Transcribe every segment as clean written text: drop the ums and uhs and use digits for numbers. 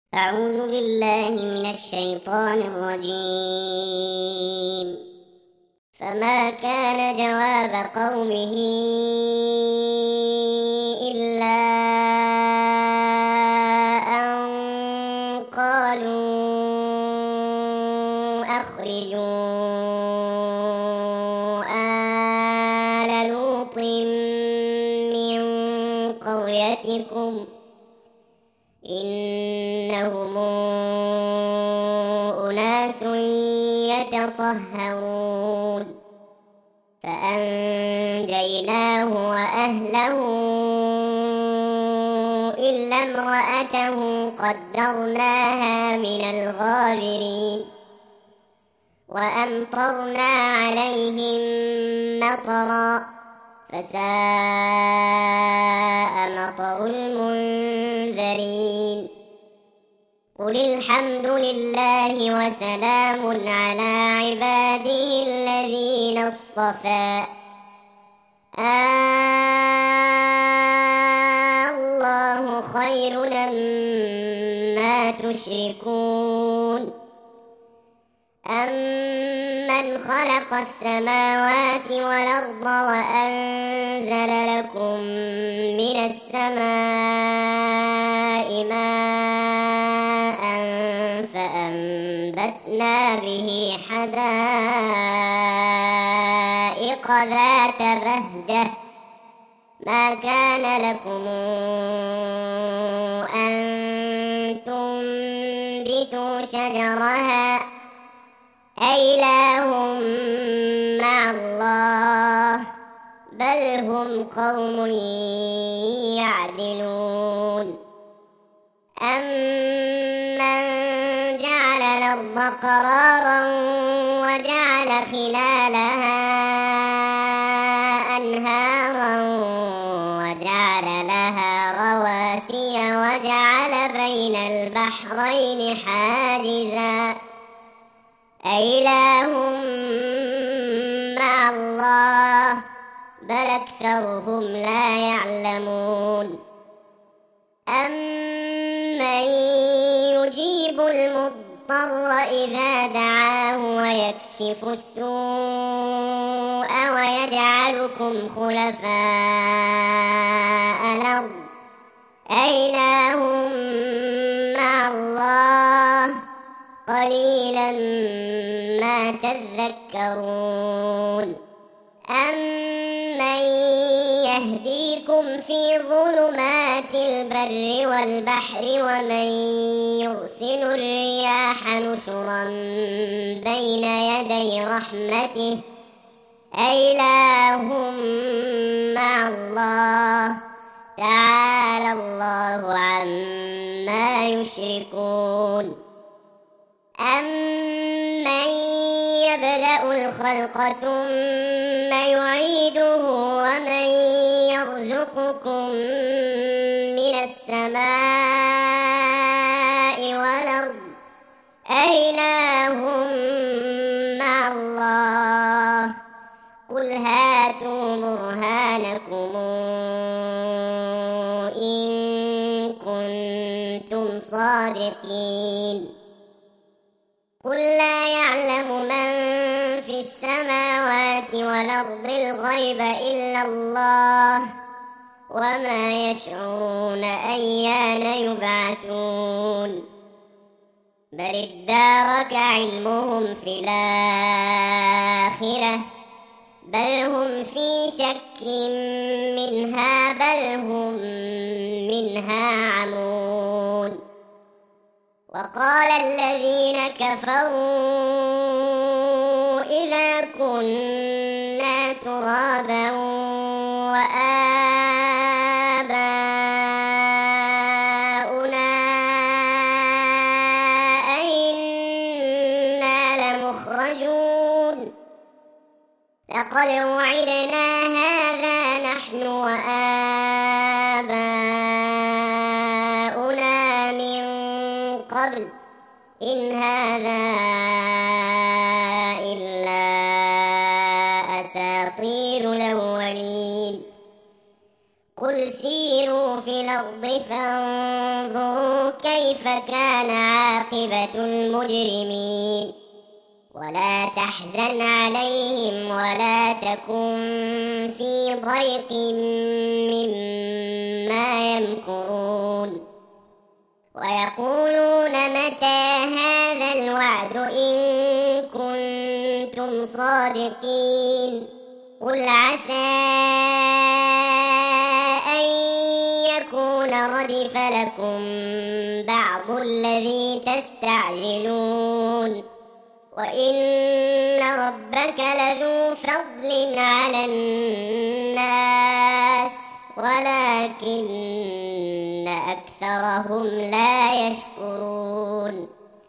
أعوذ بالله من الشيطان الرجيم. فما كان جواب قومه إلا أن قالوا أخرجوا آل لوط من قريتكم إنهم أناس يتطهرون. فأنجيناه وأهله إلا امرأته قدرناها من الغابرين. وأمطرنا عليهم مطرا فساء مطر المنذرين. قل الحمد لله وسلام على عباده الذين اصطفى. الله خير أما تشركون. أمن خلق السماوات والأرض وأنزل لكم من السماء ماء فأنبتنا به حدائق ذات بهجة ما كان لكم أن تنبتوا شجرها أإله مع الله بل هم قوم يعدلون. أمن جعل الأرض قرارا وجعل خلالها أنهارا وجعل لها رواسي وجعل بين البحرين حاجزا أإله مع الله بل أكثرهم لا يعلمون. أمن يجيب المضطر إذا دعاه ويكشف السوء ويجعلكم خلفاء الأرض أإله مع الله قليلا ما تذكرون. أمن يهديكم في ظلمات البر والبحر ومن يرسل الرياح نشرا بين يدي رحمته أإله مع الله تعالى الله عما يشركون. أمن يبدأ الخلق ثم يعيده ومن يرزقكم من السماء والأرض أإله مع الله قل هاتوا برهانكم إن كنتم صادقين. قل لا يعلم من في السماوات والأرض الغيب إلا الله وما يشعرون أيان يبعثون. بل ادارك علمهم في الآخرة بل هم في شك منها بل هم منها عمون. وقال الذين كفروا إذا كنا ترابا وآباؤنا أئنا لمخرجون. لقد وعدنا هذا نحن وآباؤنا من قبل إن هذا إلا أساطير الأولين. قل سيروا في الأرض فانظروا كيف كيف كان عاقبة المجرمين ولا تحزن عليهم ولا تكن في ضيق مما يمكرون ويقولون متى هذا الوعد إن كنتم صادقين قل عسى أن يكون ردف لكم بعض الذي تستعجلون وإن ربك لذو فضل على الناس ولكن أكثرهم لا يشكرون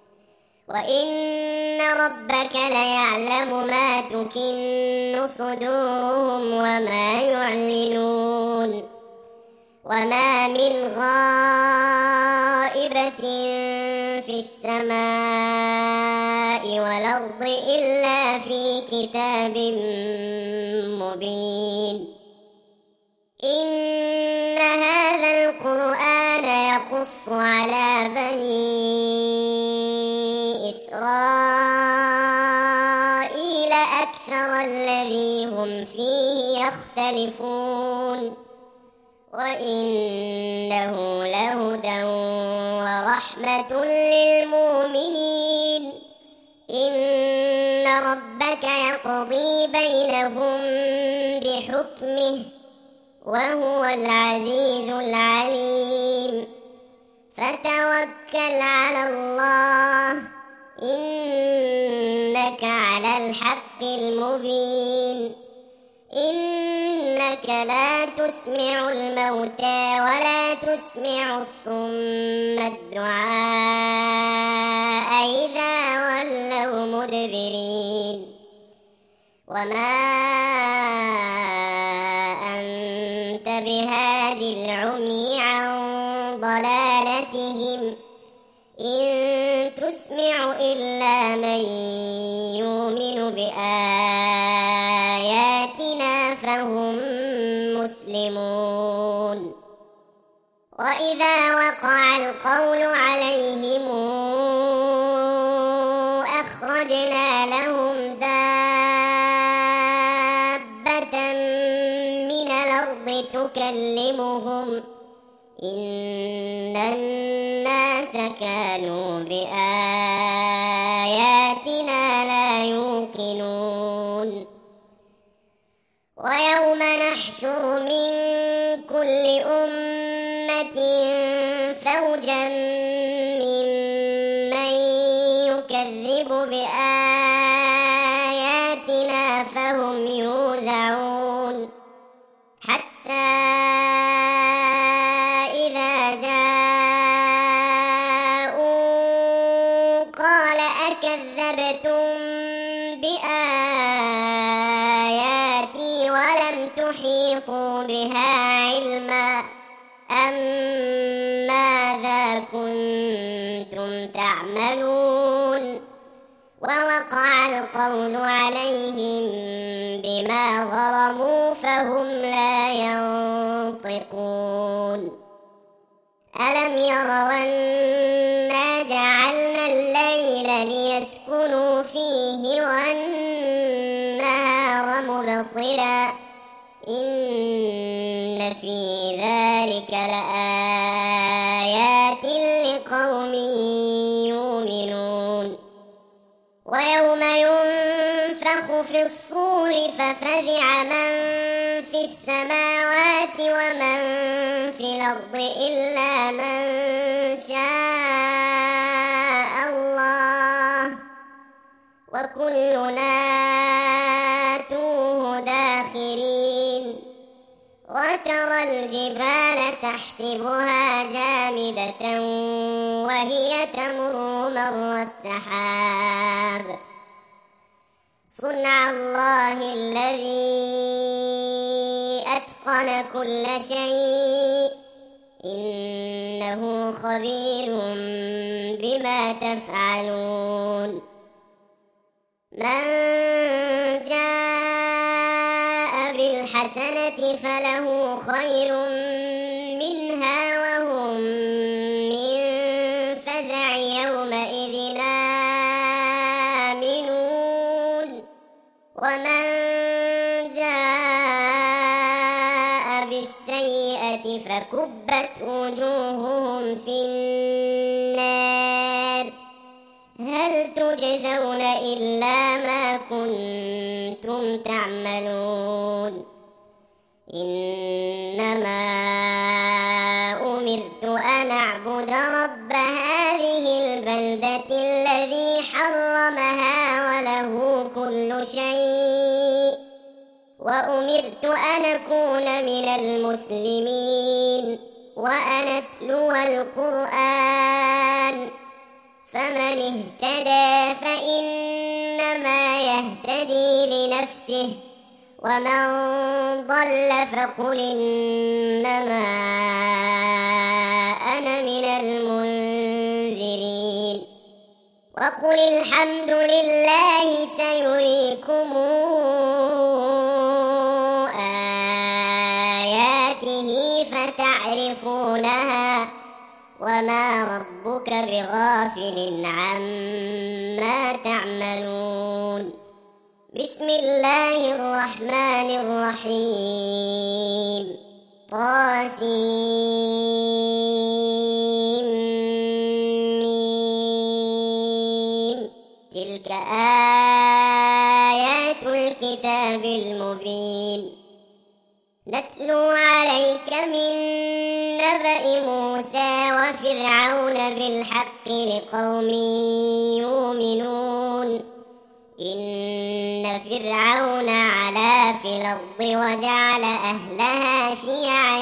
وإن ربك ليعلم ما تكن صدورهم وما يعلنون وما من غائبة في السماء والأرض إلا في كتاب مبين إن هذا القرآن يقص على بني إسرائيل أكثر الذي هم فيه يختلفون وإنه لهدى ورحمة للمؤمنين إن ربك يقضي بينهم بحكمه وهو العزيز العليم فتوكل على الله إنك على الحق المبين إنك لا تسمع الموتى ولا تسمع الصم الدعاء إذا ولوا مدبرين وما أنت بهاد العمي عن ضلالتهم إن تسمع إلا من يؤمن بآياتنا فهم مسلمون وإذا وقع القول عليهم أخرجنا لهم دابة من الأرض تكلمهم إن الناس كانوا بآياتنا لا يوقنون ويوم نحشر من كل أمة فوجا ممن يكذب بآياتنا فهم يوزعون حتى إذا جاءوا قال أكذبتم بآياتي ولم تحيطوا بها علما أم ماذا كنتم تعملون ووقع القول عليهم بما ظلموا فهم لا ينطقون ألم يروا أنا جعلنا الليل ليسكنوا فيه والنهار مبصرا إن في ذلك لآيات لقوم يؤمنون ويوم ينفخ في الصور ففزع من في السماوات ومن في الأرض إلا من شاء الله وكلنا آتوه داخرين وترى الجبال تحسبها جامدة وهي تمر مر السحاب صنع الله الذي أتقن كل شيء إنه خبير بما تفعلون من جاء بالحسنة فله خير منها وهم من يومئذ آمنون ومن جاء بالسيئة فكبت وجوههم في النار هل تجزون إلا ما كنتم تعملون إنما أمرت أن أعبد رب هذه البلدة الذي حرمها وله كل شيء وأمرت أن أكون من المسلمين وأن أتلو القرآن فمن اهتدى فإنما يهتدي لنفسه ومن ضل فقل إنما أنا من المنذرين وقل الحمد لله سيريكم آياته فتعرفونها وما ربك بغافل عما تعملون بسم الله الرحمن الرحيم طاسيم تلك آيات الكتاب المبين نتلو عليك من نبأ موسى وفرعون بالحق لقوم يؤمنون إن فرعون علا في الأرض وجعل أهلها شيعا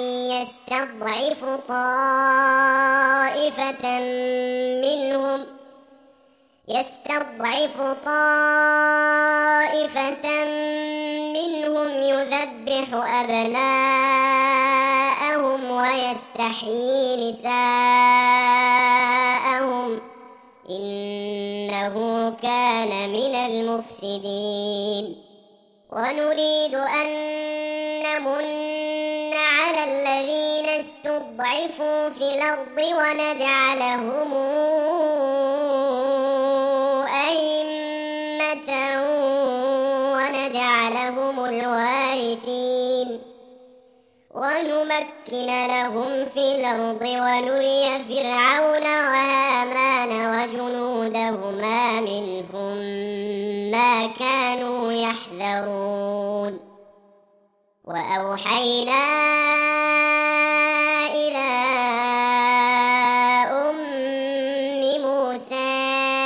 يستضعف طائفة منهم يذبح أبناءهم ويستحيي نساءهم إنه كان من المفسدين ونريد أن نمن على الذين استضعفوا في الأرض ونجعلهم أئمة ونجعلهم الوارثين ونمكن لهم في الأرض ونري فرعون وهامان وجنودهما منهم ما كانوا يحذرون وأوحينا إلى أم موسى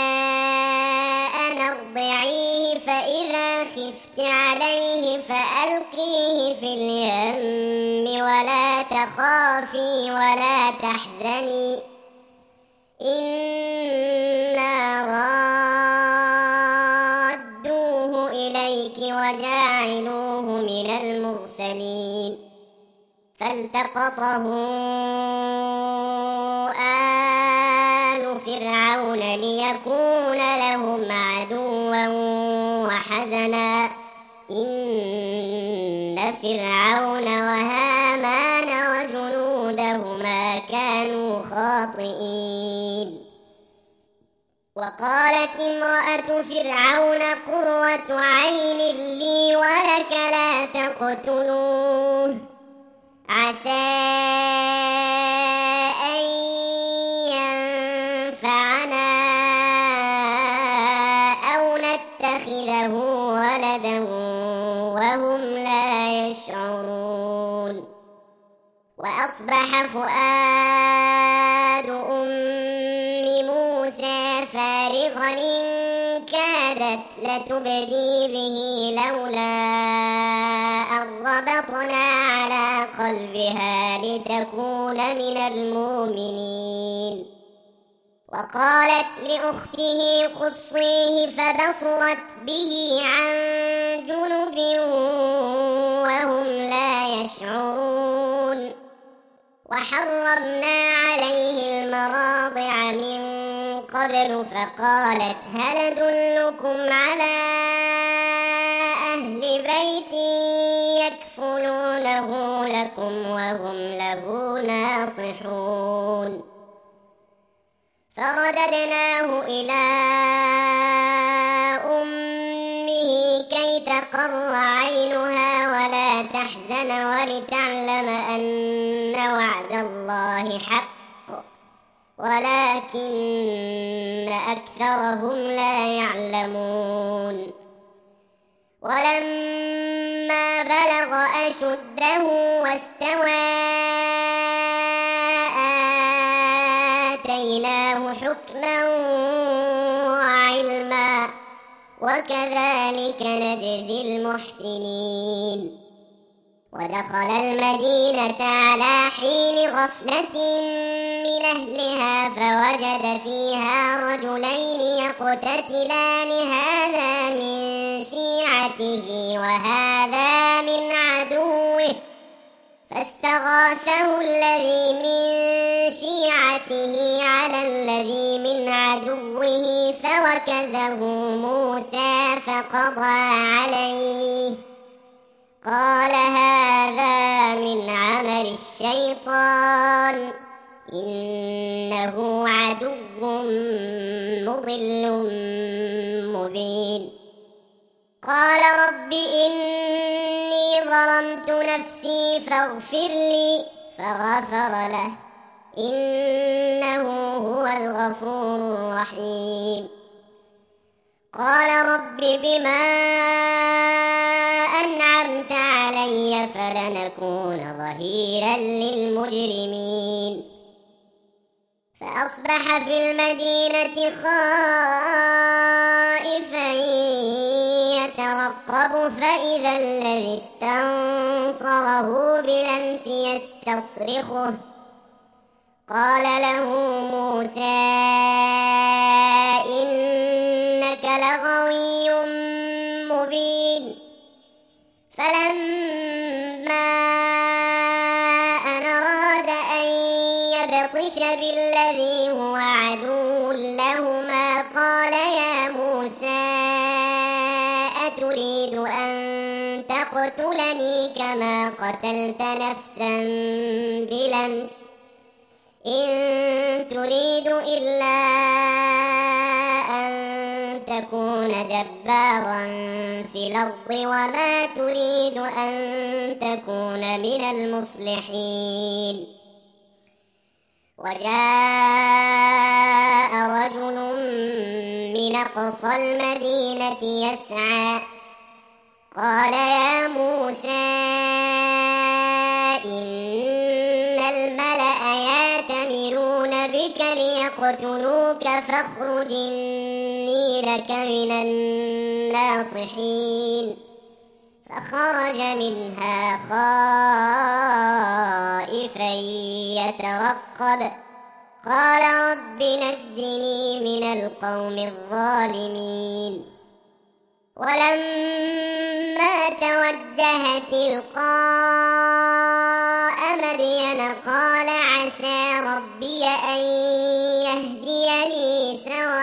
أن أرضعيه فإذا خفت عليه فألقيه في اليم ولا تخافي ولا تحزني إنا رادوه إليك وجاعلوه من المرسلين فالتقطه آل فرعون ليكون لهم عدوا وحزنا إن فرعون وهامان وجنودهما كانوا خاطئين وقالت امرأة فرعون قرة عين لي ولك لا تقتلوه عسى أن ينفعنا أو نتخذه ولدا وهم لا يشعرون وأصبح فؤاد أم موسى فارغا إن كادت لتبدي به لولا أن ربطنا على قلبها لتكون من المؤمنين وقالت لأخته قصيه فبصرت به عن جنب وهم لا يشعرون وحرمنا عليه المراضع من قبل فقالت هل أدلكم على أهل بيت يكفلونه لكم وهم له ناصحون فرددناه إلى أمه كي تقر عينها ولا تحزن ولتعلم أن وعد الله حق ولكن أكثرهم لا يعلمون. ولما بلغ أشده واستوى آتيناه حكما وعلما وكذلك نجزي المحسنين. ودخل المدينة على حين غفلة من أهلها فوجد فيها رجلين يقتتلان هذا من شيعته وهذا من عدوه فاستغاثه الذي من شيعته على الذي من عدوه فوكزه موسى فقضى عليه قال هذا من عمل الشيطان إنه عدو مضل مبين. قال رب إني ظلمت نفسي فاغفر لي فغفر له إنه هو الغفور الرحيم. قال رب بما أنعمت علي فلنكون ظهيرا للمجرمين. فأصبح في المدينة خائفا يترقب فإذا الذي استنصره بالأمس يستصرخه قال له موسى إنك لغوي مبين. فلما أن أراد أن يبطش بالذي هو عدو لهما قال يا موسى أتريد أن تقتلني كما قتلت نفسا بالأمس إن تريد إلا أن تكون جبارا في الأرض وما تريد أن تكون من المصلحين. وجاء رجل من أقصى المدينة يسعى قال يا موسى إن الملأ يأتمرون بك ليقتلوك فاخرج إني لك من الناصحين. فخرج منها خائفا يترقب قال رب نجني من القوم الظالمين. ولما توجه تلقاء مدين قال عسى ربي أن يهديني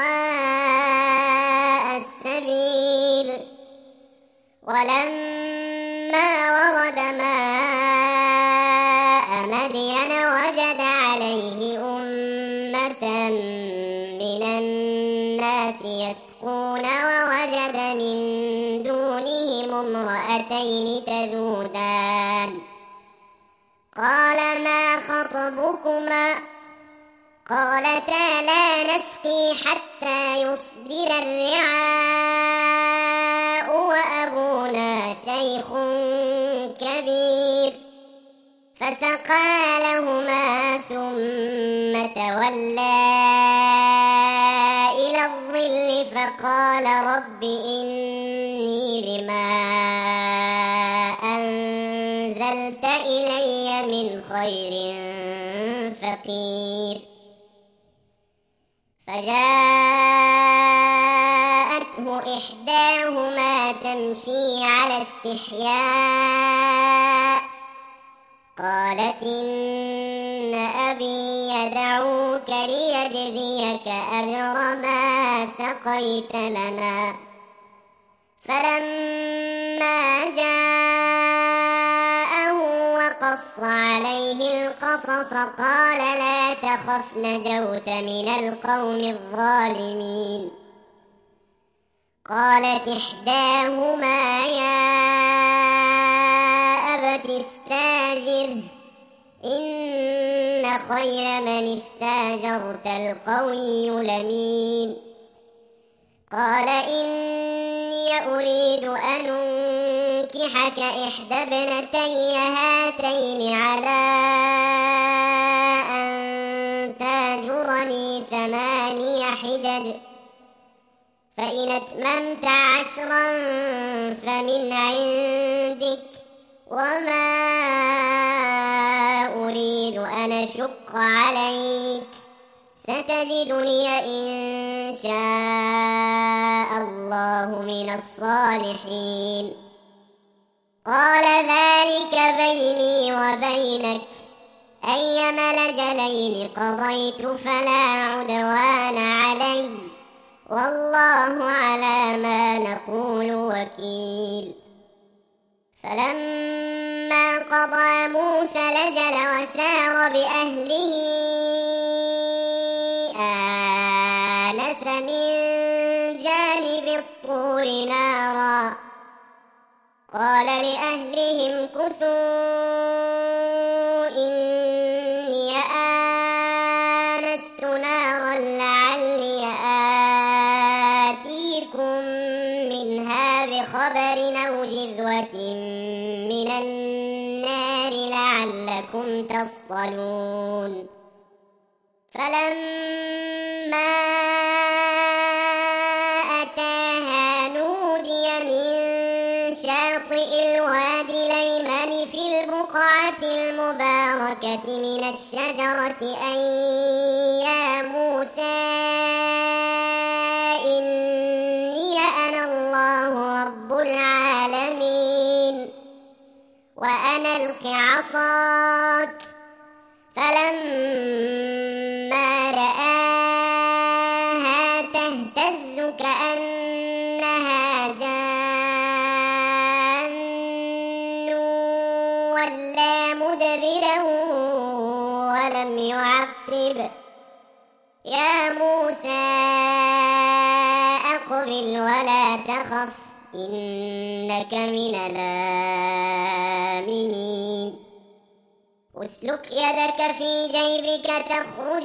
سواء السبيل. ولما ورد ماء مدين وجد عليه أمة من الناس يسقون ووجد من دونهم امرأتين تذودان قال ما خطبكما قالتا لا نسقي حتى يصدر الرعاء وأبونا شيخ كبير. فسقى لهما ثم تولى إلى الظل فقال رب إني لما أنزلت إلي من خير فقير. فجاءته إحداهما تمشي على استحياء قالت إن أبي يدعوك ليجزيك أجر ما سقيت لنا. فلما جاءه فقص عليه القصص قال لا تخف نجوت من القوم الظالمين. قالت إحداهما يا أبت استاجره إن خير من استاجرت القوي الأمين. قال إني أريد أن أنكحك إحدى ابنتي هاتين على أن تاجرني 8 حجج فإن أتممت 10 فمن عندك وما أريد أن أشق عليك ستجدني إن شاء الله من الصالحين. قال ذلك بيني وبينك أيما الأجلين قضيت فلا عدوان علي والله على ما نقول وكيل. فلما قضى موسى الأجل وسار بأهله آنس من جانب الطور نارا قال لأهلهم كثوا إني آنست نارا لعلي آتيكم منها بخبر أو جذوة من النار لعلكم تصطلون. فلما أتاها نودي من شاطئ الوادي الأيمن في البقعة المباركة من الشجرة أن يا موسى إني أنا الله رب العالمين وأن ألق عصاك. فلما رآها تهتز كأنها جان ولا مدبرا ولم يعقب. يا موسى أقبل ولا تخف إنك من الآمنين. اسلك يدك في جيبك تخرج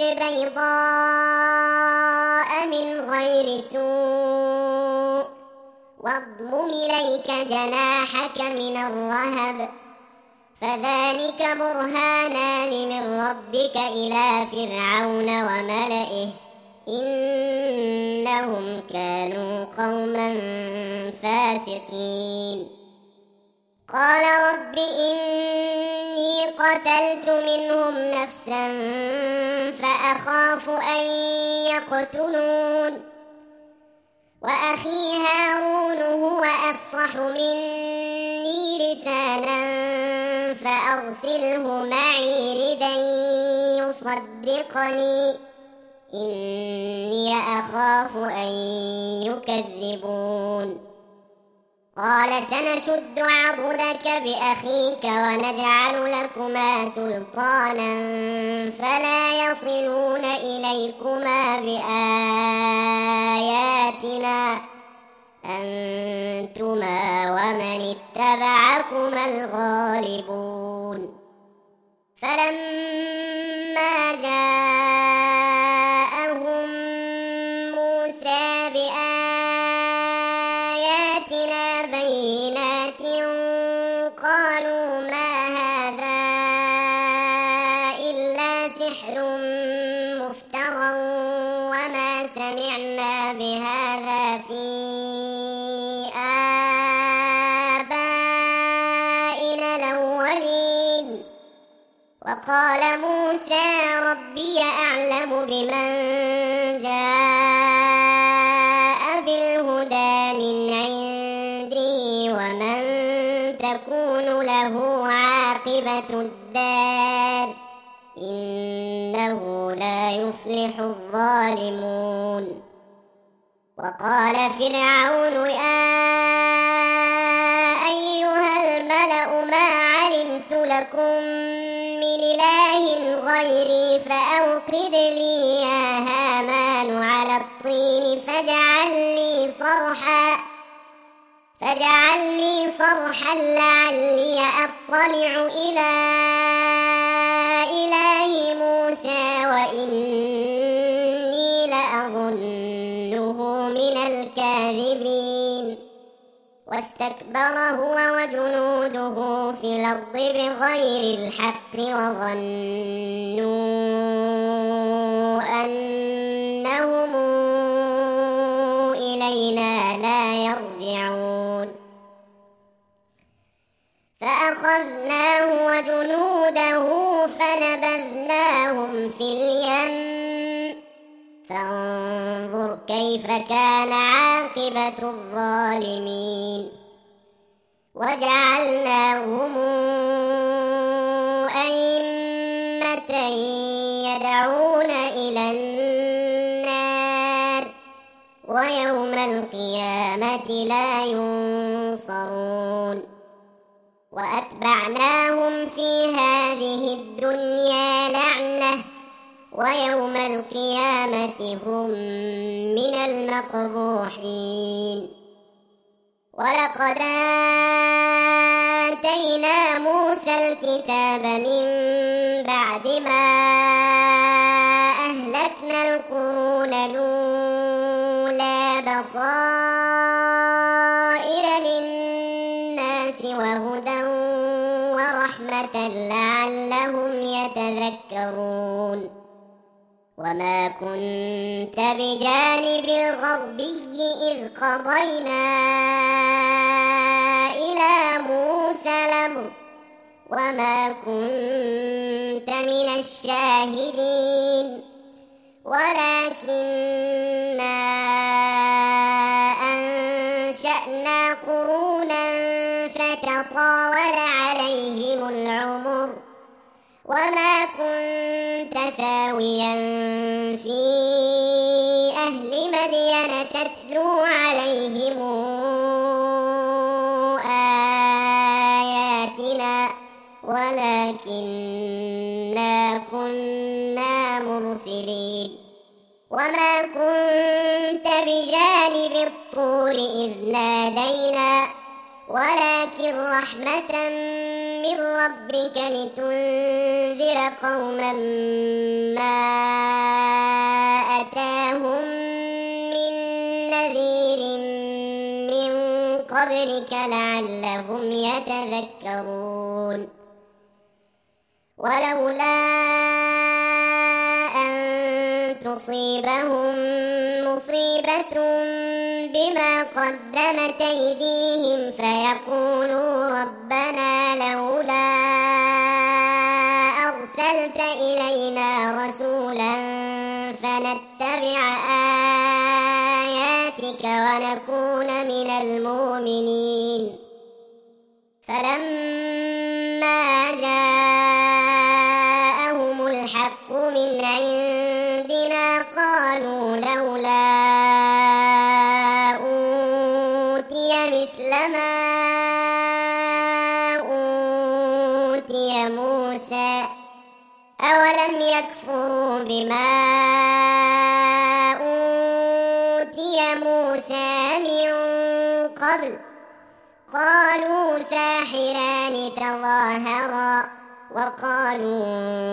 بيضاء من غير سوء واضمم إليك جناحك من الرهب فذلك برهانان من ربك إلى فرعون وملئه إنهم كانوا قوما فاسقين. قال رب إني قتلت منهم نفسا فأخاف أن يقتلون وأخي هارون هو أفصح مني لسانا فأرسله معي ردا يصدقني إني أخاف أن يكذبون. قال سنشد عضدك بأخيك ونجعل لكما سلطانا فلا يصلون إليكما بآياتنا أنتما ومن اتبعكما الغالبون. فلما جاءهم موسى بآياتنا بينات قالوا ما هذا إلا سحر مفترى وما سمعنا بهذا في آبائنا الأولين. وقال موسى ربي أعلم بمن جاء بالهدى من عنده ومن تكون له عاقبة الدار إنه لا يفلح الظالمون. وقال فرعون يا أيها الملأ ما علمت لكم من إله غيري فأوقد لي يا هامان على الطين فاجعل لي صرحا لعلي أطلع إلى إله موسى وإني لأظنه من الكاذبين. واستكبر هو وجنوده في الأرض بغير الحق وظنوا أنهم إلينا لا يرجعون. فأخذناه وجنوده فنبذناهم في اليم فانظر كيف كان عاقبة الظالمين. وجعلناهم أئمة يدعون إلى النار ويوم القيامة لا ينصرون. وأتبعناهم في هذه الدنيا لعنة ويوم القيامة هم من المقبوحين. ولقد آتينا موسى الكتاب من بعد ما أهلكنا القرون الأولى بصائر للناس وهدى ورحمة لعلهم يتذكرون. وما كنت بجانب الغربي إذ قضينا إلى موسى الأمر وما كنت من الشاهدين ولكننا أنشأنا قرونا فتطاول عليهم العمر وما كنت ثاويا في أهل مدين تتلو عليهم آياتنا ولكننا كنا مرسلين. وما كنت بجانب الطور إذ نادينا ولكن رحمة من ربك لتنذر قوما ما أتاهم من نذير من قبلك لعلهم يتذكرون. ولولا أن تصيبهم مصيبة بما قدمت أيديهم فيقولوا ربنا لولا أرسلت إلينا رسولا فنتبع آياتك ونكون من المؤمنين. فلما جاءهم الحق من عندنا قالوا لولا أوتي مثل ما أوتي موسى أولم يكفروا بما أوتي موسى من قبل قالوا ساحران تظاهرا وقالوا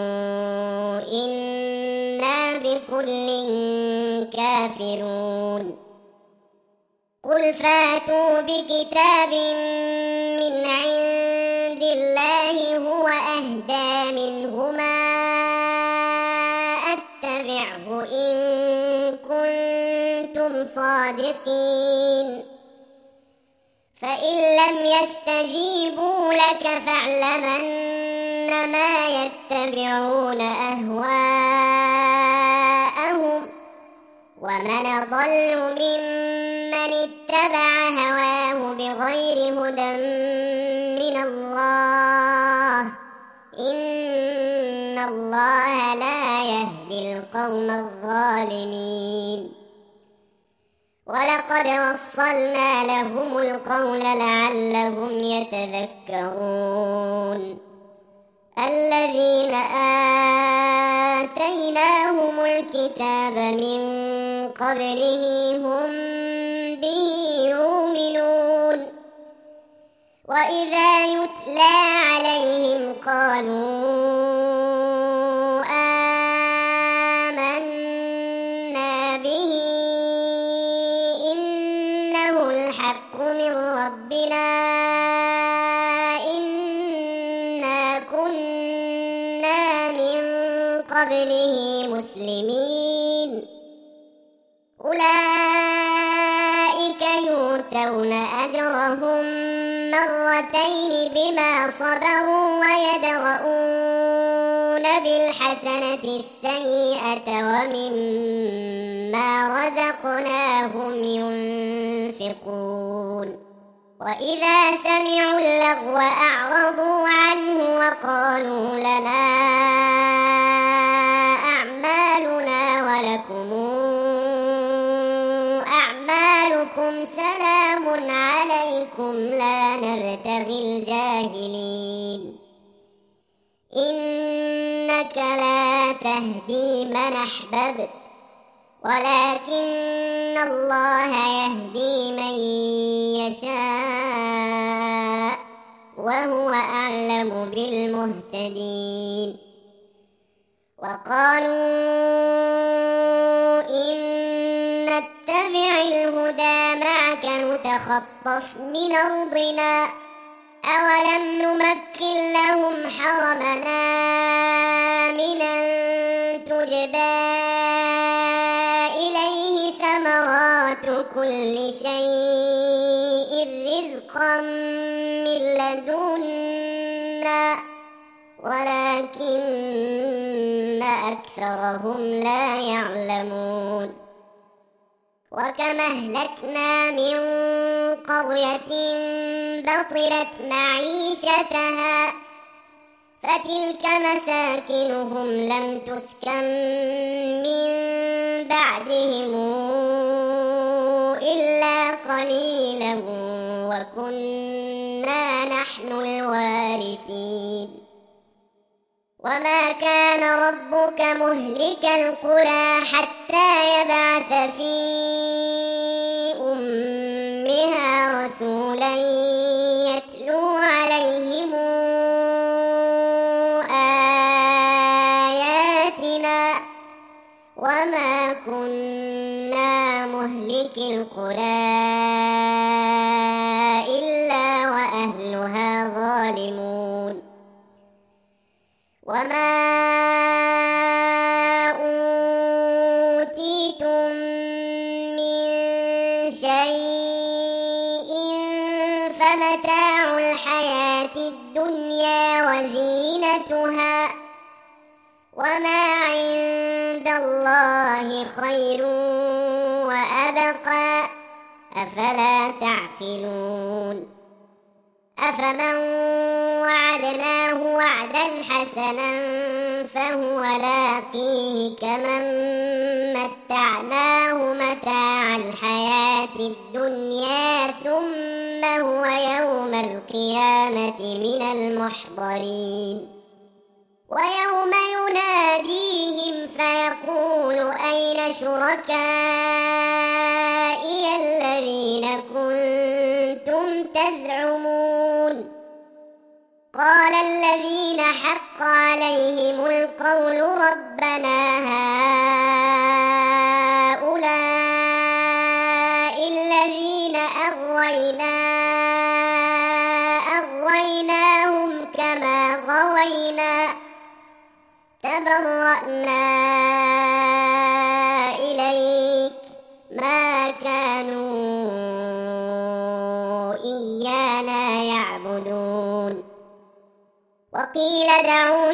إنا بكل كافرون. قل فاتوا بكتاب من عند الله هو أهدى منهما أتبعه إن كنتم صادقين. فإن لم يستجيبوا لك فاعلم أنما يتبعون أهواءهم ومن أضل ممن اتبع هواه بغير هدى من الله إن الله لا يهدي القوم الظالمين. ولقد وصلنا لهم القول لعلهم يتذكرون. الذين آتيناهم الكتاب من قبله هم به يؤمنون وإذا يتلى عليهم قالوا آمنا به إنه الحق من ربنا إنا كنا من قبله مسلمين أولئك يؤتون أجرهم مرتين بما صبروا ويدرؤون بالحسنة السيئة ومما رزقناهم ينفقون وإذا سمعوا اللغو أعرضوا عنه وقالوا لنا أعمالنا ولكم أعمالكم سلام عليكم لا نبتغي الجاهلين إنك لا تهدي من أحببت ولكن الله يهدي من يشاء وهو أعلم بالمهتدين وقالوا إن نتبع الهدى معك نتخطف من أرضنا أولم نمكن لهم حرمنا آمنا تجبى إليه ثمرات كل شيء رزقا من لدنا ولكن أكثرهم لا يعلمون وكم أهلكنا من قرية بطرت معيشتها فتلك مساكنهم لم تسكن من بعدهم إلا قليلا وكنا نحن الوارثين وما كان ربك مهلك القرى حتى يبعث في أمها رسولا يتلو عليهم آياتنا وما كنا مهلك القرى إلا وأهلها ظالمون وما أوتيتم من شيء فمتاع الحياة الدنيا وزينتها وما عند الله خير وأبقى أفلا تعقلون أفمن وعدناه وعدا حسنا فهو لاقيه كمن متعناه متاع الحياة الدنيا ثم هو يوم القيامة من المحضرين ويوم يناديهم فيقول أين شركائي الذين كنتم تزعمون قال الذين حق عليهم القول ربنا هؤلاء الذين أغويناهم كما غوينا تبرأنا إليك ما كانوا إيانا يعبدون وقيل دعوا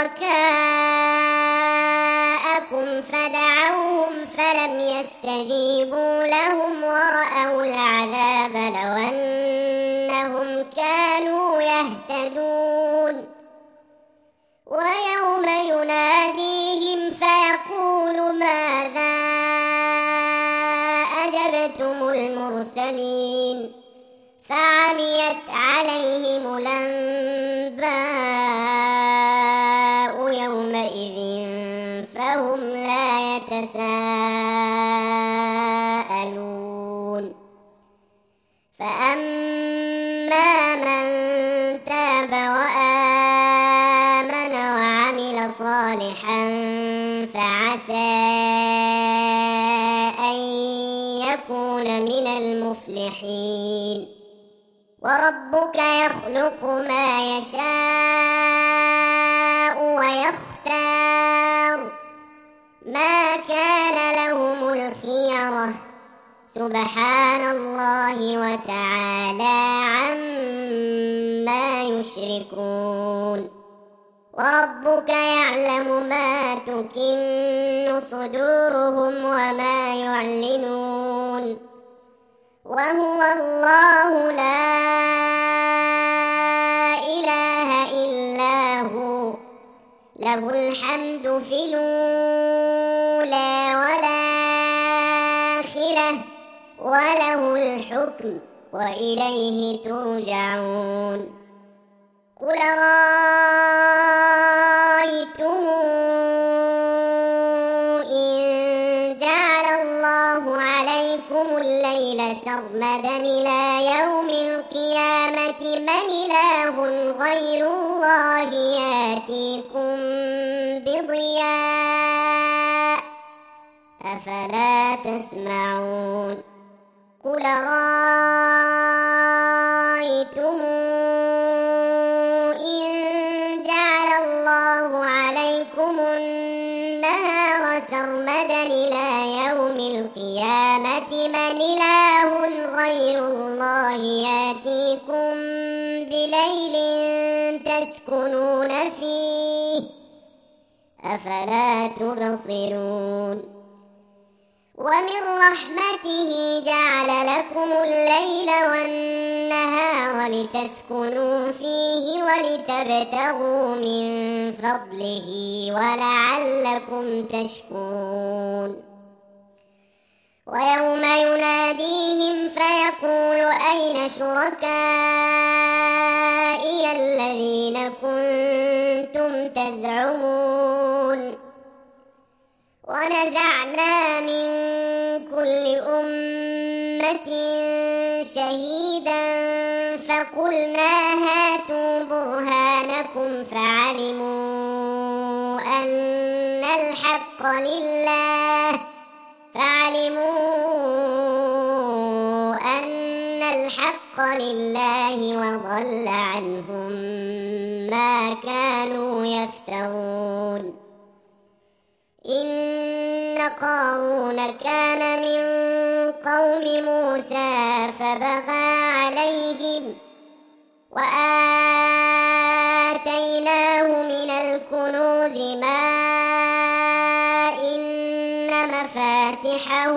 شركاءكم فدعوهم فلم يستجيبوا لهم ورأوا العذاب لو أنهم كانوا يهتدون ويوم يناديهم فيقول ماذا أجبتم المرسلين فعميت عليهم الأنباء يتساءلون فأما من تاب وآمن وعمل صالحا فعسى أن يكون من المفلحين وربك يخلق ما يشاء ويختار ما كان لهم الخيرة سبحان الله وتعالى عما يشركون وربك يعلم ما تكن صدورهم وما يعلنون وهو الله لا إله إلا هو له الحمد في الأولى والآخرة وله الحكم وإليه ترجعون قل رأيتم إن جعل الله عليكم الليل سرمدا إلى يوم القيامة من إله غير الله يأتيكم بضياء أفلا تسمعون قل رأيتم إن جعل الله عليكم النهار سرمدا إلى يوم القيامة من إله غير الله يأتيكم بليل تسكنون فيه أفلا تبصرون ومن رحمته جعل لكم الليل والنهار لتسكنوا فيه ولتبتغوا من فضله ولعلكم تشكرون ويوم يناديهم فيقول أين شركائي الذين كنتم تزعمون ونزعنا من كل أمة شهيدا فقلنا هاتوا برهانكم فعلموا أن الحق لله وضل عنهم ما كانوا يفترون إن قارون كان من قوم موسى فبغى عليهم وآتيناه من الكنوز ما إن مفاتحه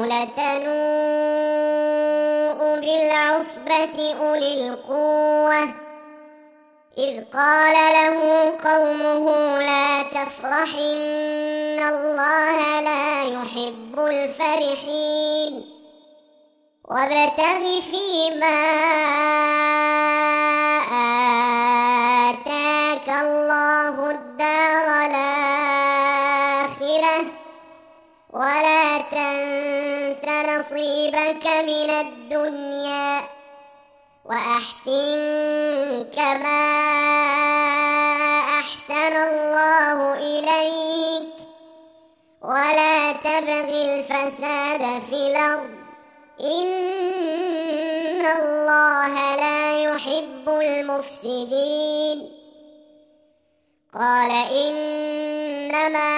لتنوء بالعصبة أولي القوة إذ قال له قومه لا تفرح إن الله لا يحب الفرحين وابتغ فيما آتاك الله الدار الآخرة ولا تنس نصيبك من الدنيا وأحسن كما أحسن الله إليك ولا تبغ الفساد في الأرض إن الله لا يحب المفسدين قال إنما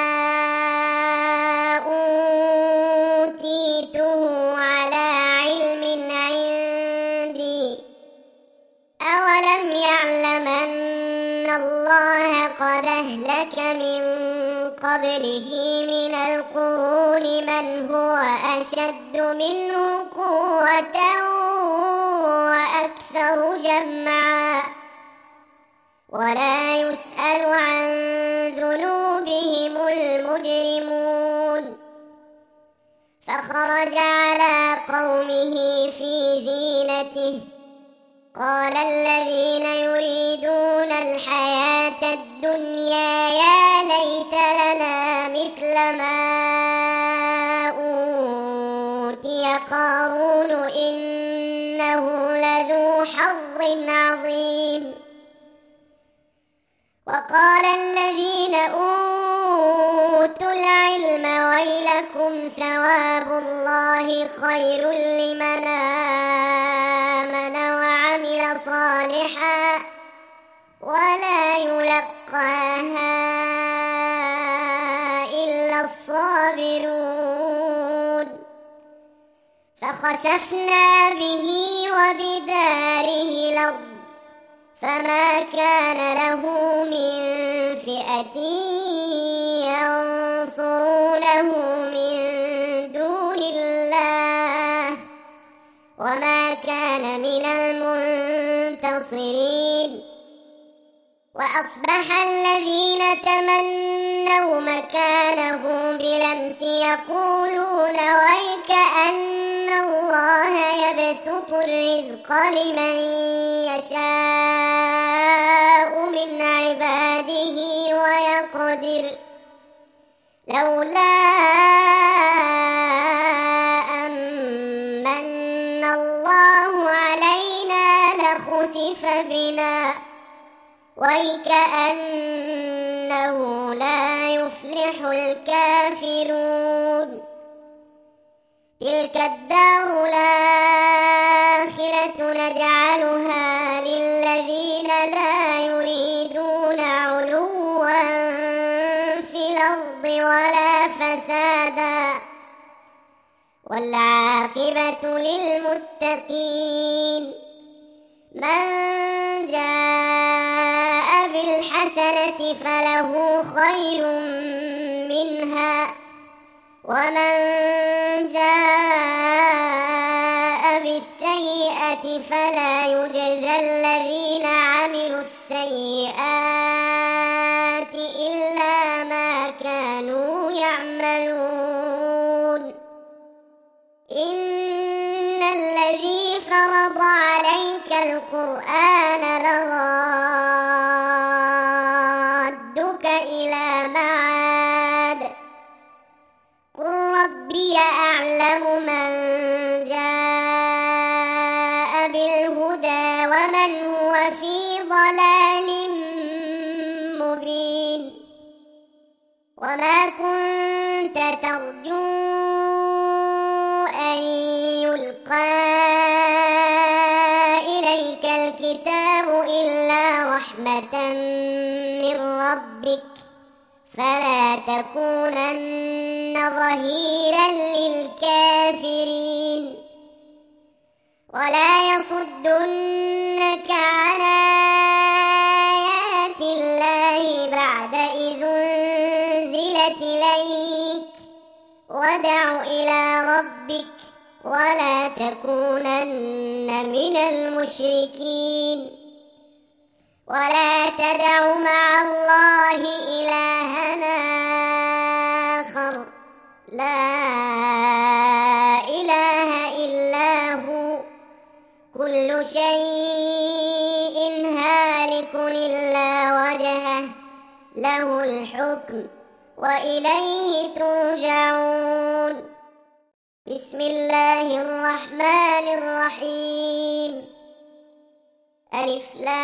أوتيته على علم عندي أولم يعلم أن الله قد أهلك من قبله من القرون من هو أشد منه قوة وأكثر جمعا ولا يسأل عن ذنوبهم المجرمون فخرج على قومه في زينته قال الذين يريدون الحياة الدنيا يا ليت لنا مثل ما أوتي قارون إنه لذو حظ عظيم. وقال الذين أوتوا العلم ويلكم ثواب الله خير لمن آمن وعمل صالحا ولا يلقاها إلا الصابرون. فخسفنا به وبداره الأرض فما كان له من فئة ينصرونه من دون الله وما كان من المنتصرين. وأصبح الذين تمنوا مكانه بالأمس يقولون ويكأن الله يبسط الرزق لمن يشاء من عباده ويقدر لولا أمن الله علينا لخسف بنا ويكأنه لا يفلح الكافرون. تلك الدار الآخرة نجعلها للذين لا يريدون علوا في الأرض ولا فسادا والعاقبة للمتقين. من جاء بالحسنة فله خير منها ومن جاء بالسيئة فلا يجزى الذين عملوا السيئات إلا ما كانوا يعملون. إن الذي فرض عليك القرآن لرادك إلى معاد قل ربي أعلم من جاء بالهدى ومن هو في ضلال مبين. وما كنت ترجو أن يلقى إليك الكتاب إلا رحمة من ربك فلا تكونن ظهيرا للكافرين. ولا يصدنك عن آيات الله بعد إذ أنزلت إليك وادع إلى ربك ولا تكونن من المشركين. ولا تدع مع الله إلهًا آخر لا إله إلا هو كل شيء هالك إلا وجهه له الحكم وإليه ترجعون. بسم الله الرحمن الرحيم. ألف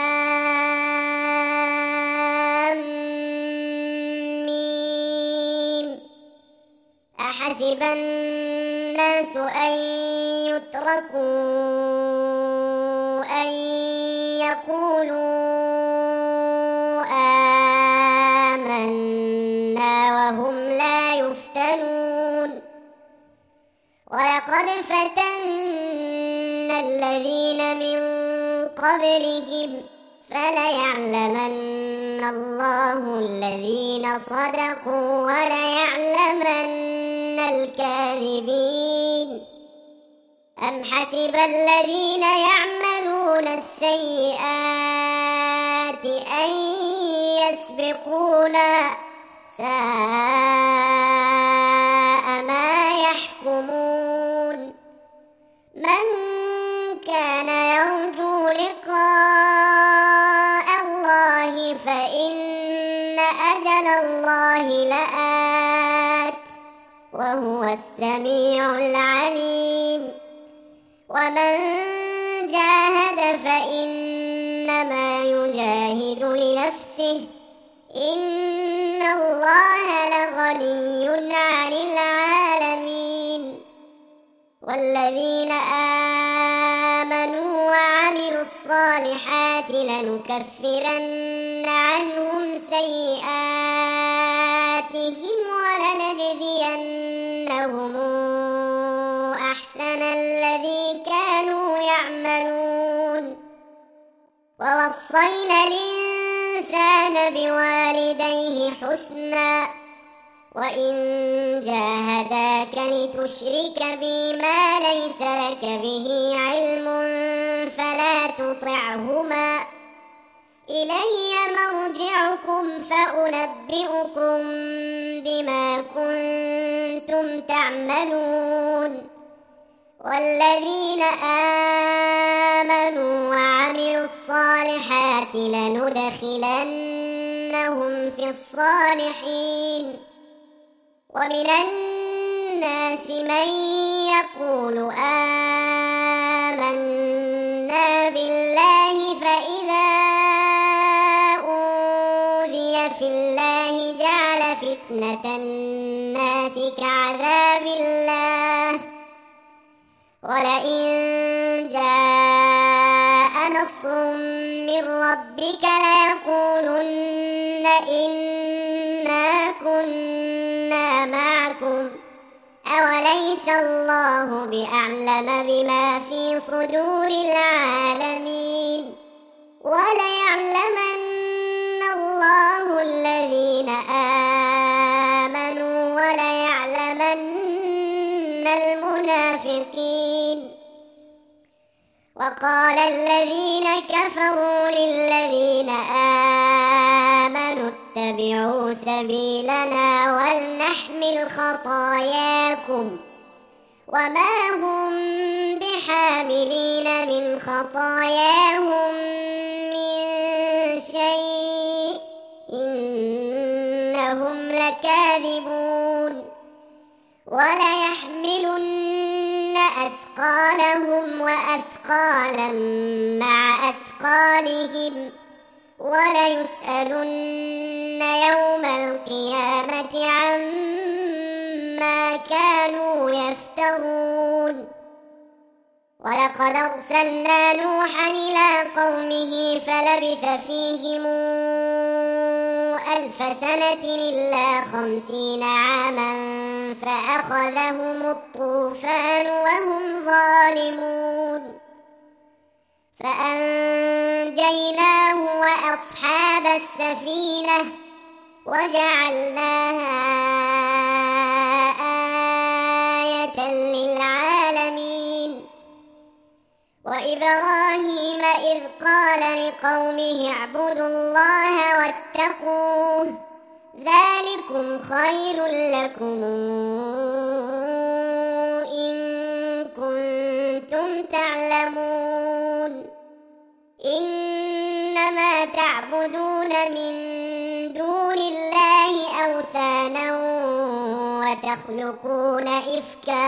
لام ميم. أحسب الناس أن يتركوا أن يقولوا آمنا وهم لا يفتنون. ولقد فتنا الذين من قبلهم فليعلمن الله الذين صدقوا وليعلمن الكاذبين. أم حسب الذين يعملون السيئات أن يسبقونا ساء ما يحكمون. من كان يرجو لقاء الله فإن أجل الله لآت وهو السميع العليم. ومن جاهد فإنما يجاهد لنفسه إن الله لغني عن العالمين. والذين آمنوا وعملوا الصالحات لنكفرن عنهم سيئاتهم ولنجزينهم أحسن الذي كانوا يعملون. ووصينا الإنسان بوالديه حسنا وإن جاهداك لتشرك بي ما ليس لك به علم فلا تطعهما إلي مرجعكم فأنبئكم بما كنتم تعملون. والذين آمنوا وعملوا الصالحات لندخلنهم في الصالحين. ومن الناس من يقول آمنا بالله فإذا أوذي في الله جعل فتنة الناس كعذاب الله ولئن جاء نصر من ربك ليقولن إنا كنا معكم أوليس الله بأعلم بما في صدور العالمين. وليعلمن الله الذين آمنوا وليعلمن المنافقين. وقال الذين كفروا للذين آمنوا اتبعوا سبيلنا ولنحمل خطاياكم وما هم بحاملين من خطاياهم من شيء إنهم لكاذبون. وليحملن أثقالهم وأثقالا مع أثقالهم وليسألن يوم القيامة عما كانوا يفترون. ولقد أرسلنا نوحا إلى قومه فلبث فيهم 1000 سنة إلا 50 عاما فأخذهم الطوفان وهم ظالمون فأنجيناه وأصحاب السفينة وجعلناها آية للعالمين. وإبراهيم إذ قال لقومه اعبدوا الله واتقوه ذلكم خير لكم إن كنتم تعلمون. إنما تعبدون من دون الله أوثانا وتخلقون إفكا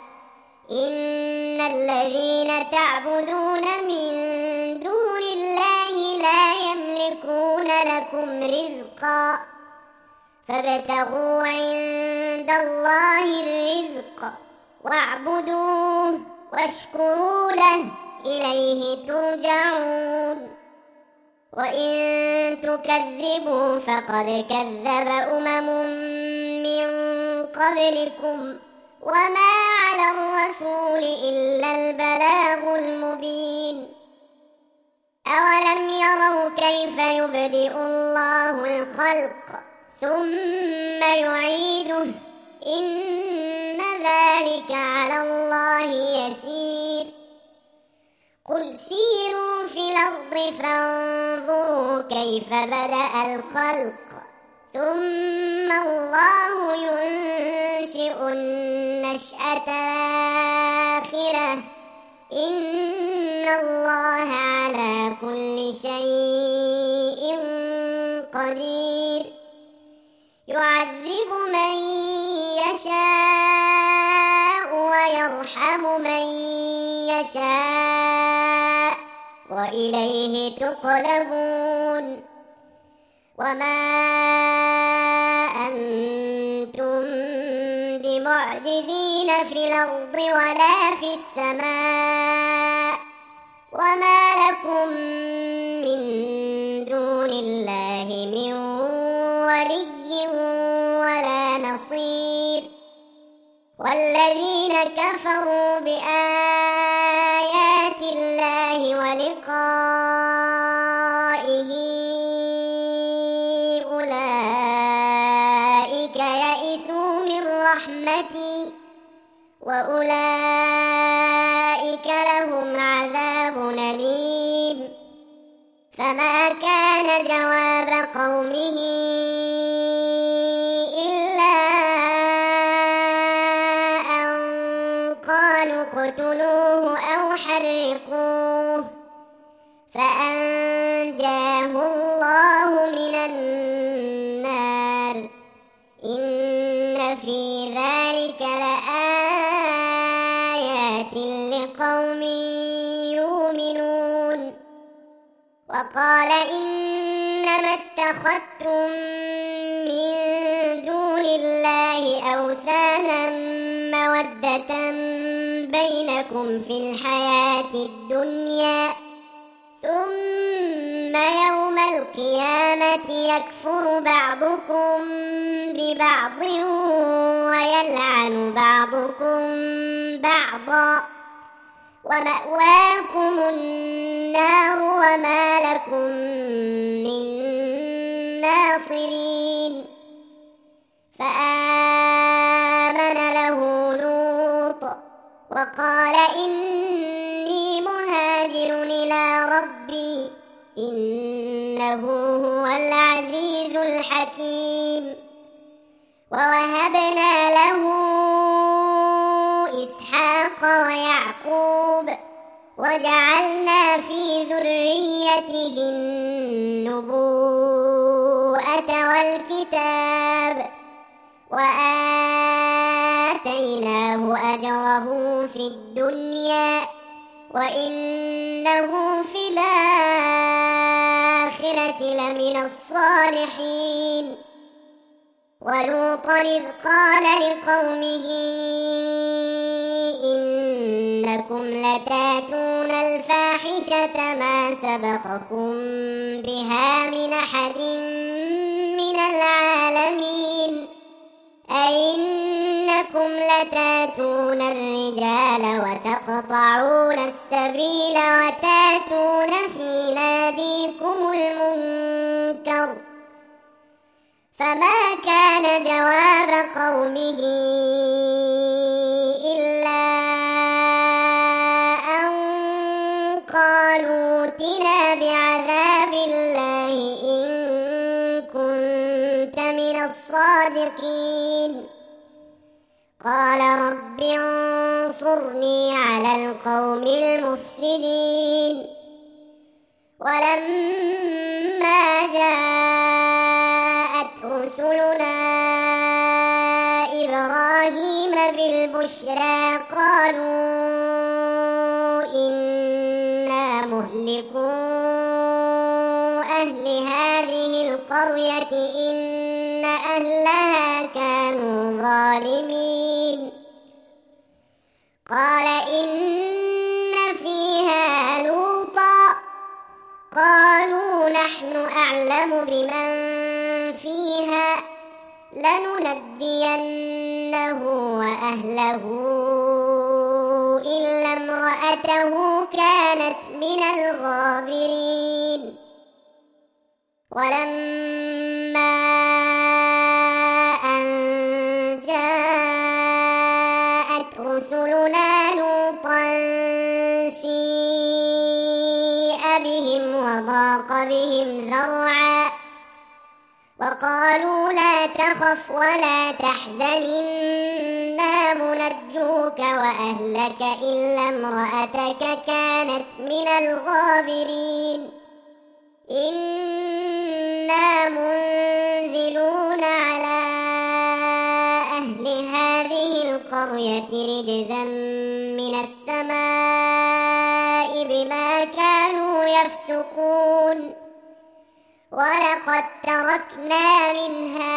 إن الذين تعبدون من دون الله لا يملكون لكم رزقا فابتغوا عند الله الرزق واعبدوه واشكروا له إليه ترجعون. وإن تكذبوا فقد كذب أمم من قبلكم وما على الرسول إلا البلاغ المبين. أولم يروا كيف يبدئ الله الخلق ثم يعيده إن ذلك على الله يسير. قل سيروا في الأرض فانظروا كيف بدأ الخلق ثم الله ينشئ النشأة الآخرة إن الله على كل شيء قدير. يعذب من يشاء ويرحم من يشاء وإليه تقلبون وما أنتم بمعجزين في الأرض ولا في السماء وما لكم من دون الله من ولي ولا نصير والذين كفروا بآيات الله ولقائه أولئك يئسوا من رحمتي وأولئك لهم عذاب أليم فما كان جواب قومه إلا أن قالوا اقتلوه أو حرقوه فأنجاه الله من النار إن في ذلك لآيات لقوم يؤمنون وقال إنما اتخذتم من دون الله أوثانا مودة بينكم في الحياة الدنيا ثم يوم القيامة يكفر بعضكم ببعض ويلعن بعضكم بعضا ومأواكم النار وما لكم من ناصرين فآمن له لوط وقال إني مهاجر إلى ربي إنه هو العزيز الحكيم ووهبنا له إسحاق ويعقوب وجعلنا في ذريته النبوءة والكتاب وآتيناه أجره في الدنيا وإنه في الآخرة لمن الصالحين ولوطا إذ قال لقومه إنكم لتاتون الفاحشة ما سبقكم بها من أحد من العالمين أئنكم لتاتون الرجال وتقطعون السبيل وتاتون في ناديكم المنكر فما كان جواب قومه إلا أن قالوا ائتنا بعذاب الله إن كنت من الصادقين قال رب انصرني على القوم المفسدين ولما جاءت رسلنا إبراهيم بالبشرى قالوا إنا مهلكو أهل هذه القرية إن أهلها كانوا ظالمين قال إن فيها لوطا قالوا نحن أعلم بمن فيها لننجينه وأهله إلا امرأته كانت من الغابرين ولما أن جاءت رسلنا لوطا سيء بهم وضاق بهم ذرعا وقالوا لا تخف ولا تحزن إنا منجوك وأهلك إلا امرأتك كانت من الغابرين إنا منزلون على أهل هذه القرية القرية رجزا من السماء بما كانوا يفسقون ولقد تركنا منها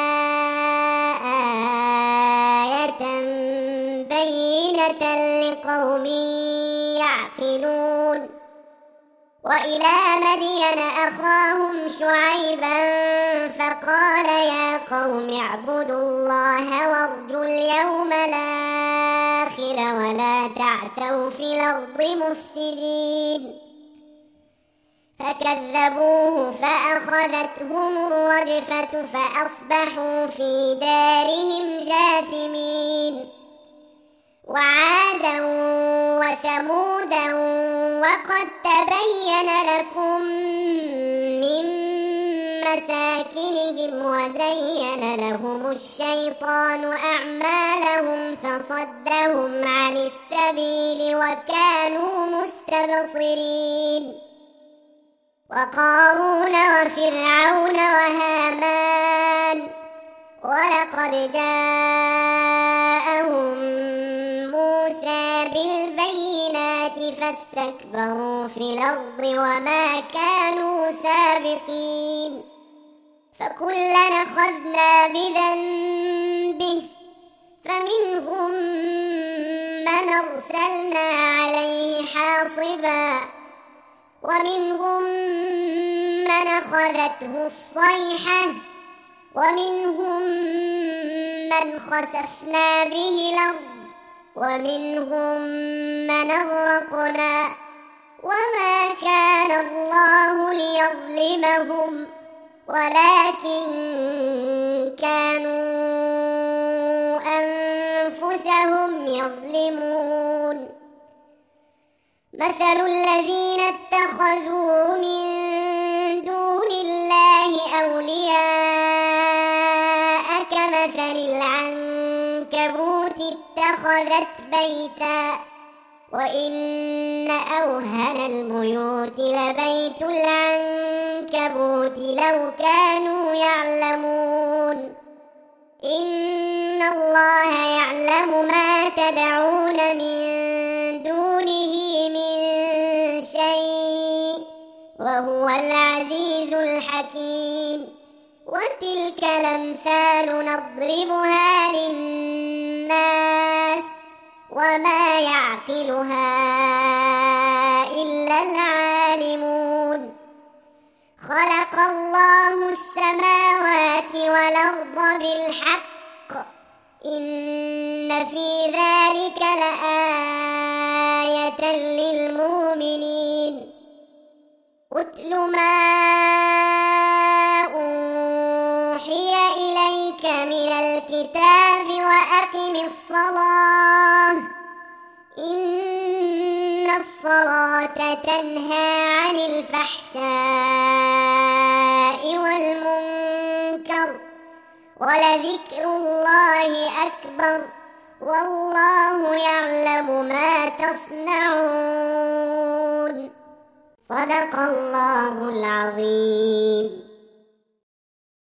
آية بينة لقوم يعقلون وإلى مدين أخاهم شعيبا فقال يا قوم اعبدوا الله وارجوا اليوم الآخر ولا تعثوا في الأرض مفسدين فكذبوه فأخذتهم الرجفة فأصبحوا في دارهم جاثمين وعادا وثمودا وقد تبين لكم من مساكنهم وزين لهم الشيطان أعمالهم فصدهم عن السبيل وكانوا مستبصرين وقارون وفرعون وهامان ولقد جاءهم موسى بالبينات فاستكبروا في الأرض وما كانوا سابقين فكلا أخذنا بذنبه فمنهم من أرسلنا عليه حاصبا ومنهم من أخذته الصيحة ومنهم من خسفنا به الأرض ومنهم من أغرقنا وما كان الله ليظلمهم ولكن كانوا أنفسهم يظلمون مثل الذين اتخذوا من دون الله أولياء كمثل العنكبوت اتخذت بيتا وإن أوهن البيوت لبيت العنكبوت لو كانوا يعلمون إن الله يعلم ما تدعون من دونه من شيء وهو العزيز الحكيم وتلك الأمثال نضربها للناس وما يعقلها إلا العالمون خلق الله السماوات والأرض بالحق إن في ذلك لآية للمؤمنين اتل ما أوحي إليك من الكتاب وأقم الصلاة إن الصلاة تنهى عن الفحشاء والمنكر ولذكر الله أكبر والله يعلم ما تصنعون صدق الله العظيم.